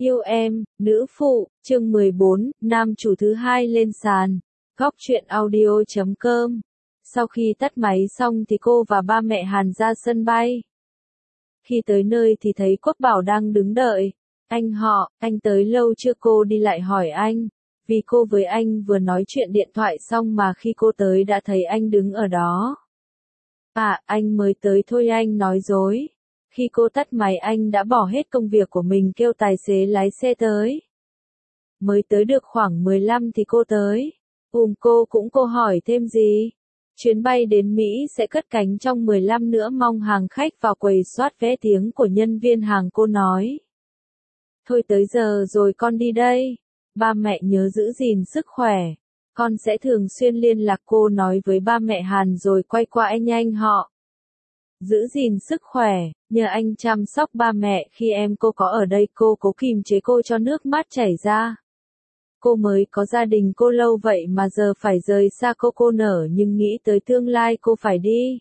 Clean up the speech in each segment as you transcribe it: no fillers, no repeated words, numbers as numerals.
Yêu em, nữ phụ, chương 14, nam chủ thứ hai lên sàn. Góc truyện audio.com. Sau khi tắt máy xong thì cô và ba mẹ Hàn ra sân bay. Khi tới nơi thì thấy Quốc Bảo đang đứng đợi. Anh tới lâu chưa? Cô đi lại hỏi anh. Vì cô với anh vừa nói chuyện điện thoại xong mà khi cô tới đã thấy anh đứng ở đó. À, anh mới tới thôi, anh nói dối. Khi cô tắt máy anh đã bỏ hết công việc của mình kêu tài xế lái xe tới. Mới tới được khoảng 15 thì cô tới. Cô hỏi thêm gì? Chuyến bay đến Mỹ sẽ cất cánh trong 15 nữa, mong hàng khách vào quầy soát vé. Tiếng của nhân viên hàng cô nói. Thôi tới giờ rồi, con đi đây. Ba mẹ nhớ giữ gìn sức khỏe. Con sẽ thường xuyên liên lạc, cô nói với ba mẹ Hàn rồi quay qua anh họ. Giữ gìn sức khỏe, nhờ anh chăm sóc ba mẹ khi em cô có ở đây. Cô cố kìm chế cô cho nước mắt chảy ra. Cô mới có gia đình cô lâu vậy mà giờ phải rời xa cô nở nhưng nghĩ tới tương lai cô phải đi.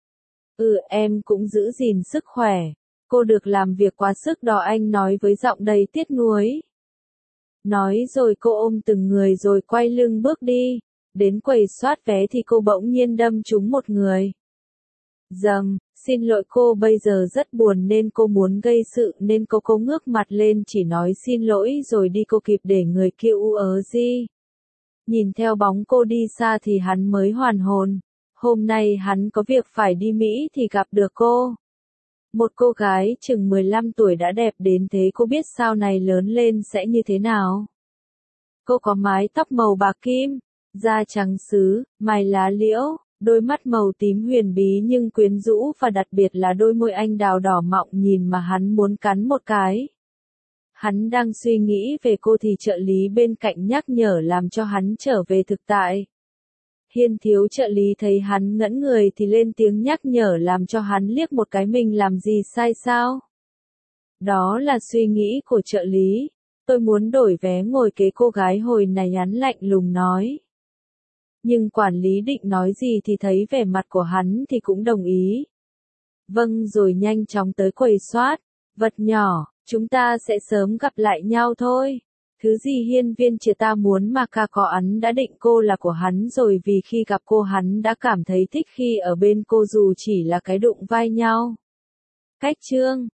Em cũng giữ gìn sức khỏe. Cô được làm việc quá sức đó, anh nói với giọng đầy tiếc nuối. Nói rồi cô ôm từng người rồi quay lưng bước đi. Đến quầy soát vé thì cô bỗng nhiên đâm trúng một người. Xin lỗi, cô bây giờ rất buồn nên cô muốn gây sự nên cô ngước mặt lên chỉ nói xin lỗi rồi đi. Cô kịp để người kia gì. Nhìn theo bóng cô đi xa thì hắn mới hoàn hồn. Hôm nay hắn có việc phải đi Mỹ thì gặp được cô. Một cô gái chừng 15 tuổi đã đẹp đến thế, cô biết sau này lớn lên sẽ như thế nào. Cô có mái tóc màu bạc kim, da trắng sứ, mày lá liễu. Đôi mắt màu tím huyền bí nhưng quyến rũ và đặc biệt là đôi môi anh đào đỏ mọng nhìn mà hắn muốn cắn một cái. Hắn đang suy nghĩ về cô thì trợ lý bên cạnh nhắc nhở làm cho hắn trở về thực tại. Hiên thiếu trợ lý thấy hắn ngẩn người thì lên tiếng nhắc nhở làm cho hắn liếc một cái. Mình làm gì sai sao? Đó là suy nghĩ của trợ lý. Tôi muốn đổi vé ngồi kế. Cô gái hồi này hắn lạnh lùng nói. Nhưng quản lý định nói gì thì thấy vẻ mặt của hắn thì cũng đồng ý. Vâng, rồi nhanh chóng tới quầy soát. Vật nhỏ, chúng ta sẽ sớm gặp lại nhau thôi. Thứ gì hiên viên chia ta muốn mà ca có hắn đã định cô là của hắn rồi, vì khi gặp cô hắn đã cảm thấy thích khi ở bên cô dù chỉ là cái đụng vai nhau. Cách chương